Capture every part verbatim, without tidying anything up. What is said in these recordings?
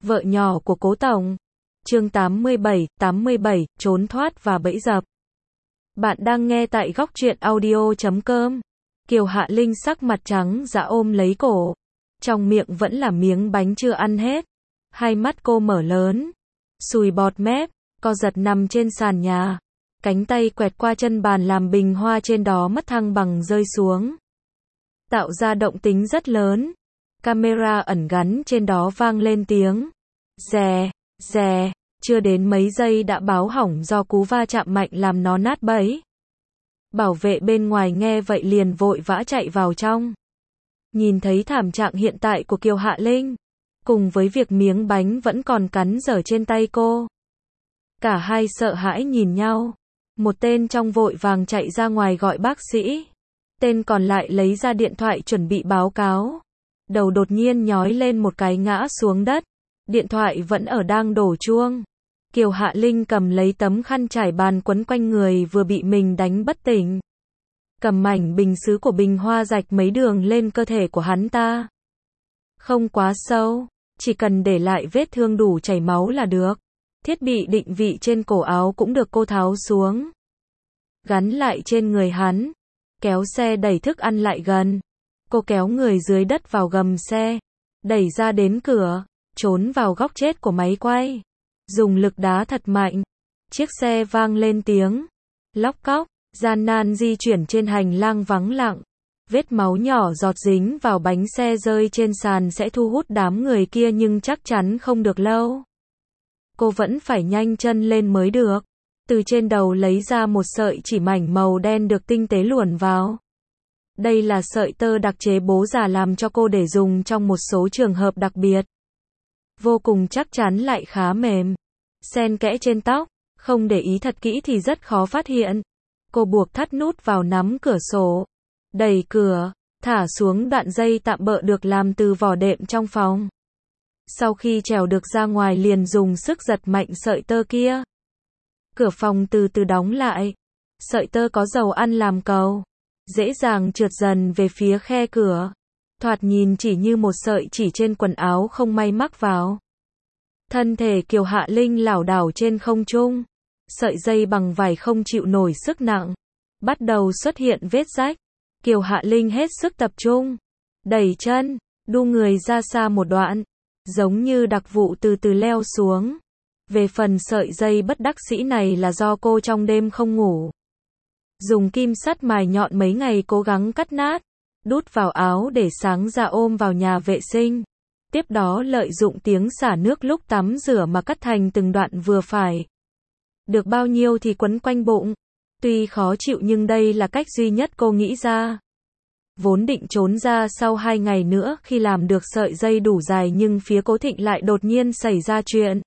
vợ nhỏ của Cố Tổng. Chương tám mươi bảy, tám mươi bảy, trốn thoát và bẫy dập. Bạn đang nghe tại góc truyện audio chấm com. Kiều Hạ Linh sắc mặt trắng dã ôm lấy cổ. Trong miệng vẫn là miếng bánh chưa ăn hết. Hai mắt cô mở lớn. Sùi bọt mép, co giật nằm trên sàn nhà. Cánh tay quẹt qua chân bàn làm bình hoa trên đó mất thăng bằng rơi xuống. Tạo ra động tính rất lớn. Camera ẩn gắn trên đó vang lên tiếng. Rè, rè, chưa đến mấy giây đã báo hỏng do cú va chạm mạnh làm nó nát bấy. Bảo vệ bên ngoài nghe vậy liền vội vã chạy vào trong. Nhìn thấy thảm trạng hiện tại của Kiều Hạ Linh, cùng với việc miếng bánh vẫn còn cắn dở trên tay cô. Cả hai sợ hãi nhìn nhau. Một tên trong vội vàng chạy ra ngoài gọi bác sĩ. Tên còn lại lấy ra điện thoại chuẩn bị báo cáo. Đầu đột nhiên nhói lên một cái ngã xuống đất. Điện thoại vẫn ở đang đổ chuông. Kiều Hạ Linh cầm lấy tấm khăn trải bàn quấn quanh người vừa bị mình đánh bất tỉnh. Cầm mảnh bình sứ của bình hoa rạch mấy đường lên cơ thể của hắn ta. Không quá sâu, chỉ cần để lại vết thương đủ chảy máu là được. Thiết bị định vị trên cổ áo cũng được cô tháo xuống. Gắn lại trên người hắn. Kéo xe đẩy thức ăn lại gần. Cô kéo người dưới đất vào gầm xe. Đẩy ra đến cửa. Trốn vào góc chết của máy quay. Dùng lực đá thật mạnh. Chiếc xe vang lên tiếng. Lóc cóc. Gian nan di chuyển trên hành lang vắng lặng. Vết máu nhỏ giọt dính vào bánh xe rơi trên sàn sẽ thu hút đám người kia nhưng chắc chắn không được lâu. Cô vẫn phải nhanh chân lên mới được. Từ trên đầu lấy ra một sợi chỉ mảnh màu đen được tinh tế luồn vào. Đây là sợi tơ đặc chế bố già làm cho cô để dùng trong một số trường hợp đặc biệt. Vô cùng chắc chắn lại khá mềm. Xen kẽ trên tóc, không để ý thật kỹ thì rất khó phát hiện. Cô buộc thắt nút vào nắm cửa sổ. Đẩy cửa, thả xuống đoạn dây tạm bợ được làm từ vỏ đệm trong phòng. Sau khi trèo được ra ngoài liền dùng sức giật mạnh sợi tơ kia. Cửa phòng từ từ đóng lại. Sợi tơ có dầu ăn làm cầu. Dễ dàng trượt dần về phía khe cửa. Thoạt nhìn chỉ như một sợi chỉ trên quần áo không may mắc vào. Thân thể Kiều Hạ Linh lảo đảo trên không trung. Sợi dây bằng vải không chịu nổi sức nặng. Bắt đầu xuất hiện vết rách. Kiều Hạ Linh hết sức tập trung. Đẩy chân, đu người ra xa một đoạn. Giống như đặc vụ từ từ leo xuống. Về phần sợi dây bất đắc dĩ này là do cô trong đêm không ngủ. Dùng kim sắt mài nhọn mấy ngày cố gắng cắt nát. Đút vào áo để sáng ra ôm vào nhà vệ sinh. Tiếp đó lợi dụng tiếng xả nước lúc tắm rửa mà cắt thành từng đoạn vừa phải. Được bao nhiêu thì quấn quanh bụng. Tuy khó chịu nhưng đây là cách duy nhất cô nghĩ ra. Vốn định trốn ra sau hai ngày nữa khi làm được sợi dây đủ dài nhưng phía Cố Thịnh lại đột nhiên xảy ra chuyện.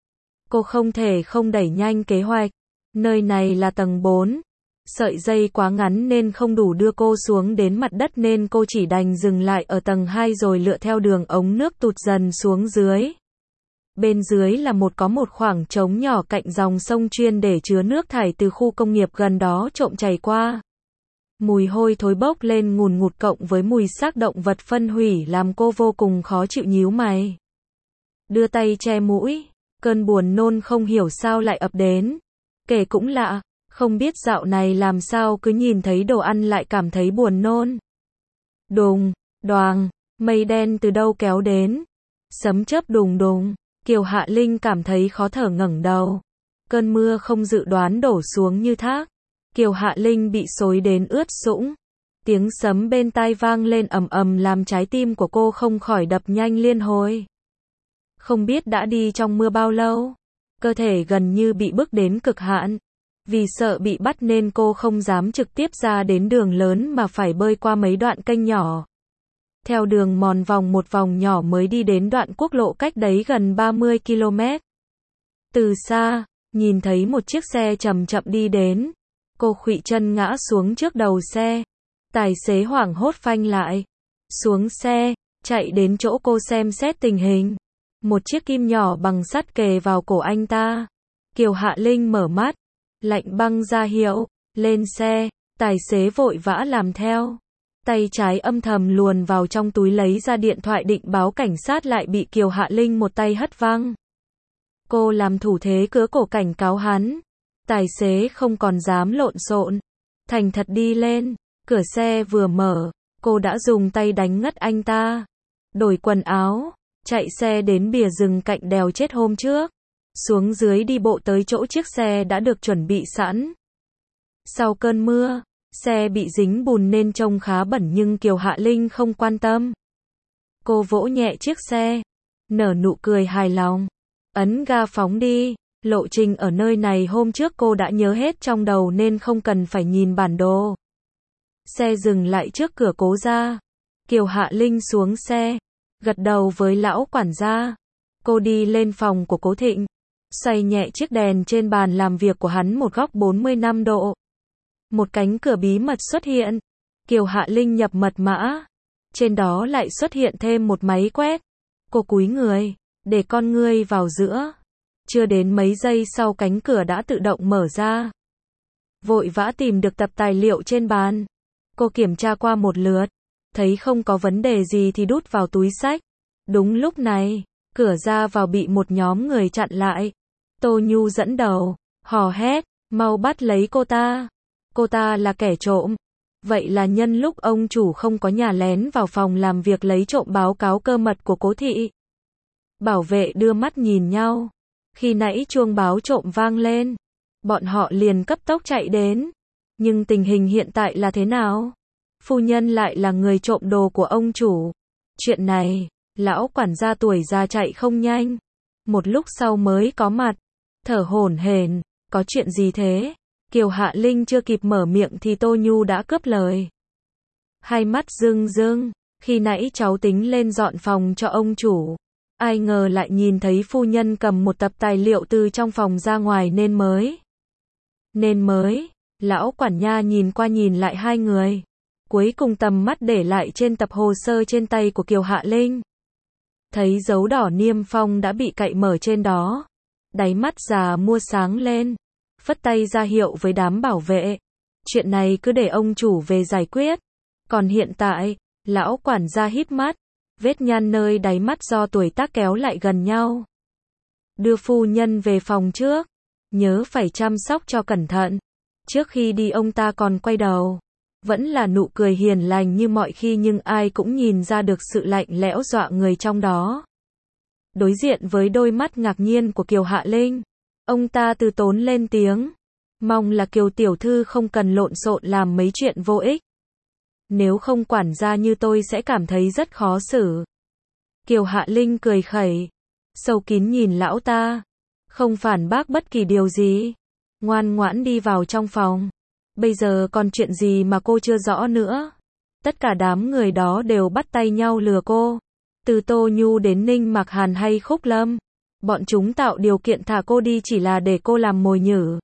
Cô không thể không đẩy nhanh kế hoạch. Nơi này là tầng bốn. Sợi dây quá ngắn nên không đủ đưa cô xuống đến mặt đất nên cô chỉ đành dừng lại ở tầng hai rồi lựa theo đường ống nước tụt dần xuống dưới. Bên dưới là một có một khoảng trống nhỏ cạnh dòng sông chuyên để chứa nước thải từ khu công nghiệp gần đó trộm chảy qua. Mùi hôi thối bốc lên ngùn ngụt cộng với mùi xác động vật phân hủy làm cô vô cùng khó chịu nhíu mày. Đưa tay che mũi, cơn buồn nôn không hiểu sao lại ập đến. Kể cũng lạ, không biết dạo này làm sao cứ nhìn thấy đồ ăn lại cảm thấy buồn nôn. Đùng, đoàng, mây đen từ đâu kéo đến. Sấm chớp đùng đùng. Kiều Hạ Linh cảm thấy khó thở ngẩng đầu. Cơn mưa không dự đoán đổ xuống như thác. Kiều Hạ Linh bị xối đến ướt sũng. Tiếng sấm bên tai vang lên ầm ầm làm trái tim của cô không khỏi đập nhanh liên hồi. Không biết đã đi trong mưa bao lâu. Cơ thể gần như bị bức đến cực hạn. Vì sợ bị bắt nên cô không dám trực tiếp ra đến đường lớn mà phải bơi qua mấy đoạn kênh nhỏ. Theo đường mòn vòng một vòng nhỏ mới đi đến đoạn quốc lộ cách đấy gần ba mươi ki lô mét. Từ xa, nhìn thấy một chiếc xe chậm chậm đi đến. Cô khuỵu chân ngã xuống trước đầu xe. Tài xế hoảng hốt phanh lại. Xuống xe, chạy đến chỗ cô xem xét tình hình. Một chiếc kim nhỏ bằng sắt kề vào cổ anh ta. Kiều Hạ Linh mở mắt. Lạnh băng ra hiệu. Lên xe, tài xế vội vã làm theo. Tay trái âm thầm luồn vào trong túi lấy ra điện thoại định báo cảnh sát lại bị Kiều Hạ Linh một tay hất văng. Cô làm thủ thế cứa cổ cảnh cáo hắn. Tài xế không còn dám lộn xộn. Thành thật đi lên. Cửa xe vừa mở, cô đã dùng tay đánh ngất anh ta. Đổi quần áo, chạy xe đến bìa rừng cạnh đèo chết hôm trước. Xuống dưới đi bộ tới chỗ chiếc xe đã được chuẩn bị sẵn. Sau cơn mưa, xe bị dính bùn nên trông khá bẩn nhưng Kiều Hạ Linh không quan tâm. Cô vỗ nhẹ chiếc xe, nở nụ cười hài lòng. Ấn ga phóng đi, lộ trình ở nơi này hôm trước cô đã nhớ hết trong đầu nên không cần phải nhìn bản đồ. Xe dừng lại trước cửa Cố gia. Kiều Hạ Linh xuống xe, gật đầu với lão quản gia. Cô đi lên phòng của Cố Thịnh, xoay nhẹ chiếc đèn trên bàn làm việc của hắn một góc bốn mươi lăm độ. Một cánh cửa bí mật xuất hiện. Kiều Hạ Linh nhập mật mã. Trên đó lại xuất hiện thêm một máy quét. Cô cúi người, để con ngươi vào giữa. Chưa đến mấy giây sau cánh cửa đã tự động mở ra. Vội vã tìm được tập tài liệu trên bàn. Cô kiểm tra qua một lượt. Thấy không có vấn đề gì thì đút vào túi xách. Đúng lúc này, cửa ra vào bị một nhóm người chặn lại. Tô Nhu dẫn đầu, hò hét, mau bắt lấy cô ta. Cô ta là kẻ trộm. Vậy là nhân lúc ông chủ không có nhà lén vào phòng làm việc lấy trộm báo cáo cơ mật của Cố thị. Bảo vệ đưa mắt nhìn nhau. Khi nãy chuông báo trộm vang lên, bọn họ liền cấp tốc chạy đến. Nhưng tình hình hiện tại là thế nào? Phu nhân lại là người trộm đồ của ông chủ. Chuyện này, lão quản gia tuổi già chạy không nhanh. Một lúc sau mới có mặt, thở hổn hển, có chuyện gì thế? Kiều Hạ Linh chưa kịp mở miệng thì Tô Nhu đã cướp lời. Hai mắt rưng rưng, khi nãy cháu tính lên dọn phòng cho ông chủ. Ai ngờ lại nhìn thấy phu nhân cầm một tập tài liệu từ trong phòng ra ngoài nên mới. Nên mới, lão quản gia nhìn qua nhìn lại hai người. Cuối cùng tầm mắt để lại trên tập hồ sơ trên tay của Kiều Hạ Linh. Thấy dấu đỏ niêm phong đã bị cậy mở trên đó. Đáy mắt già mua sáng lên. Phất tay ra hiệu với đám bảo vệ. Chuyện này cứ để ông chủ về giải quyết. Còn hiện tại, lão quản gia híp mắt. Vết nhăn nơi đáy mắt do tuổi tác kéo lại gần nhau. Đưa phu nhân về phòng trước. Nhớ phải chăm sóc cho cẩn thận. Trước khi đi ông ta còn quay đầu. Vẫn là nụ cười hiền lành như mọi khi nhưng ai cũng nhìn ra được sự lạnh lẽo dọa người trong đó. Đối diện với đôi mắt ngạc nhiên của Kiều Hạ Linh, ông ta từ tốn lên tiếng. Mong là Kiều tiểu thư không cần lộn xộn làm mấy chuyện vô ích. Nếu không quản gia như tôi sẽ cảm thấy rất khó xử. Kiều Hạ Linh cười khẩy, sâu kín nhìn lão ta. Không phản bác bất kỳ điều gì. Ngoan ngoãn đi vào trong phòng. Bây giờ còn chuyện gì mà cô chưa rõ nữa. Tất cả đám người đó đều bắt tay nhau lừa cô. Từ Tô Nhu đến Ninh Mặc Hàn hay Khúc Lâm. Bọn chúng tạo điều kiện thả cô đi chỉ là để cô làm mồi nhử.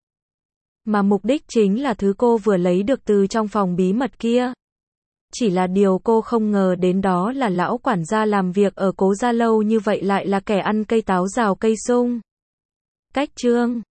Mà mục đích chính là thứ cô vừa lấy được từ trong phòng bí mật kia. Chỉ là điều cô không ngờ đến đó là lão quản gia làm việc ở Cố gia lâu như vậy lại là kẻ ăn cây táo rào cây sung. Cách chương